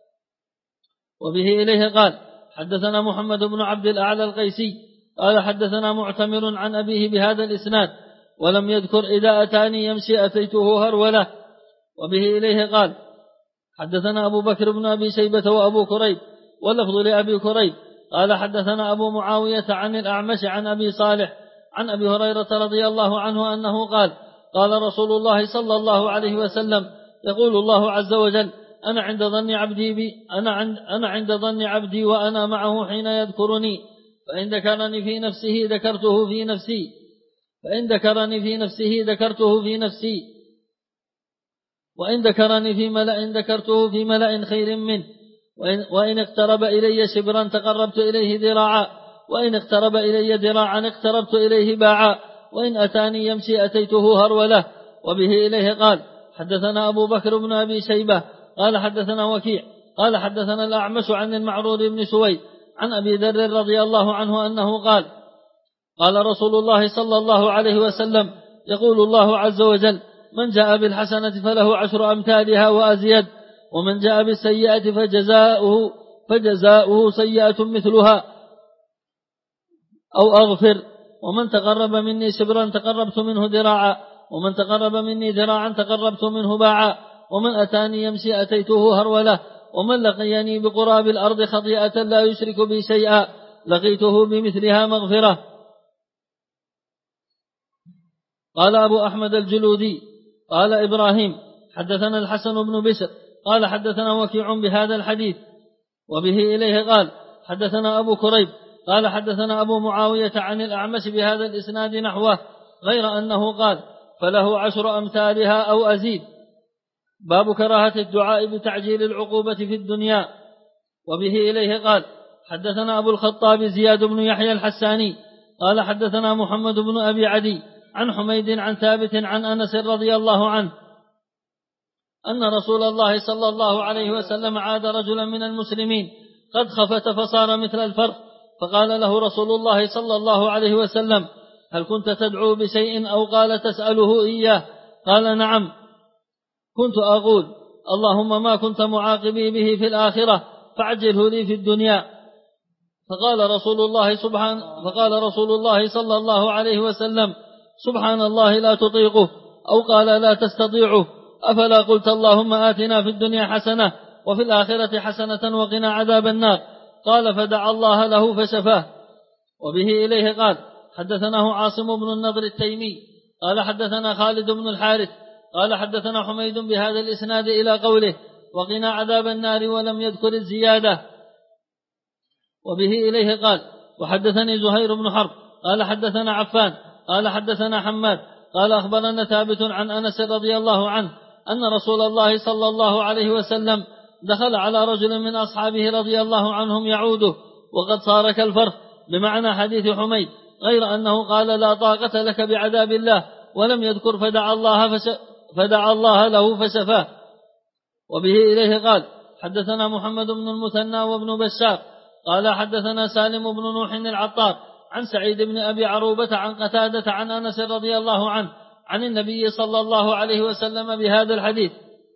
وبه إليه قال حدثنا محمد بن عبد الأعلى القيسي قال حدثنا معتمر عن أبيه بهذا الإسناد ولم يذكر إذا أتاني يمشي أتيته هرولة. وبه إليه قال حدثنا أبو بكر بن أبي شيبة وأبو كريب واللفظ لأبي كريب قال حدثنا أبو معاوية عن الأعمش عن أبي صالح عن أبي هريرة رضي الله عنه أنه قال قال رسول الله صلى الله عليه وسلم يقول الله عز وجل أنا عند ظن عبدي بي أنا عند ظن عبدي وأنا معه حين يذكرني فإن ذكرني في نفسه ذكرته في نفسي فإن ذكرني في نفسه ذكرته في نفسي وإن ذكرني في ملأ ذكرته في ملأ خير منه وإن اقترب إلي شبرا تقربت إليه ذراعا وإن اقترب إلي ذراعا اقتربت إليه باعا وإن أتاني يمشي أتيته هرولة. وبه إليه قال حدثنا أبو بكر بن أبي شيبة قال حدثنا وكيع قال حدثنا الأعمش عن المعرور بن سويد عن أبي ذر رضي الله عنه أنه قال قال رسول الله صلى الله عليه وسلم يقول الله عز وجل من جاء بالحسنة فله 10 أمثالها وأزيد ومن جاء بالسيئة فجزاؤه سيئة مثلها أو أغفر ومن تقرب مني شبرا تقربت منه ذراعا ومن تقرب مني ذراعا تقربت منه باعا ومن أتاني يمشي أتيته هرولة. ومن لقيني بقراب الأرض خطيئة لا يشرك بي شيئا لقيته بمثلها مغفرة. قال أبو أحمد الجلودي قال إبراهيم حدثنا الحسن بن بشر قال حدثنا وكيع بهذا الحديث وبه إليه قال حدثنا أبو كريب قال حدثنا أبو معاوية عن الأعمش بهذا الإسناد نحوه غير أنه قال فله 10 أمثالها أو أزيد. باب كراهة الدعاء بتعجيل العقوبة في الدنيا. وبه إليه قال حدثنا أبو الخطاب زياد بن يحيى الحساني قال حدثنا محمد بن أبي عدي عن حميد عن ثابت عن أنس رضي الله عنه أن رسول الله صلى الله عليه وسلم عاد رجلا من المسلمين قد خفت فصار مثل الفرخ، فقال له رسول الله صلى الله عليه وسلم هل كنت تدعو بشيء أو قال تسأله إياه؟ قال نعم، كنت أقول اللهم ما كنت معاقبي به في الآخرة فعجله لي في الدنيا. فقال رسول الله صلى الله عليه وسلم سبحان الله لا تطيقه، أو قال لا تستطيعه، أفلا قلت اللهم آتنا في الدنيا حسنة وفي الآخرة حسنة وقنا عذاب النار؟ قال فدعا الله له فشفاه. وبه إليه قال حدثناه عاصم بن النضر التيمي قال حدثنا خالد بن الحارث قال حدثنا حميد بهذا الإسناد إلى قوله وقنا عذاب النار ولم يذكر الزيادة. وبه إليه قال وحدثني زهير بن حرب قال حدثنا عفان قال حدثنا حماد قال أخبرنا ثابت عن أنس رضي الله عنه أن رسول الله صلى الله عليه وسلم دخل على رجل من أصحابه رضي الله عنهم يعوده وقد صار كالفرخ بمعنى حديث حميد، غير أنه قال لا طاقة لك بعذاب الله ولم يذكر فدعا الله له فشفاه. وبه إليه قال حدثنا محمد بن المثنى وابن بشار قال حدثنا سالم بن نوح العطار عن سعيد بن أبي عروبة عن قتادة عن أنس رضي الله عنه عن النبي صلى الله عليه وسلم بهذا الحديث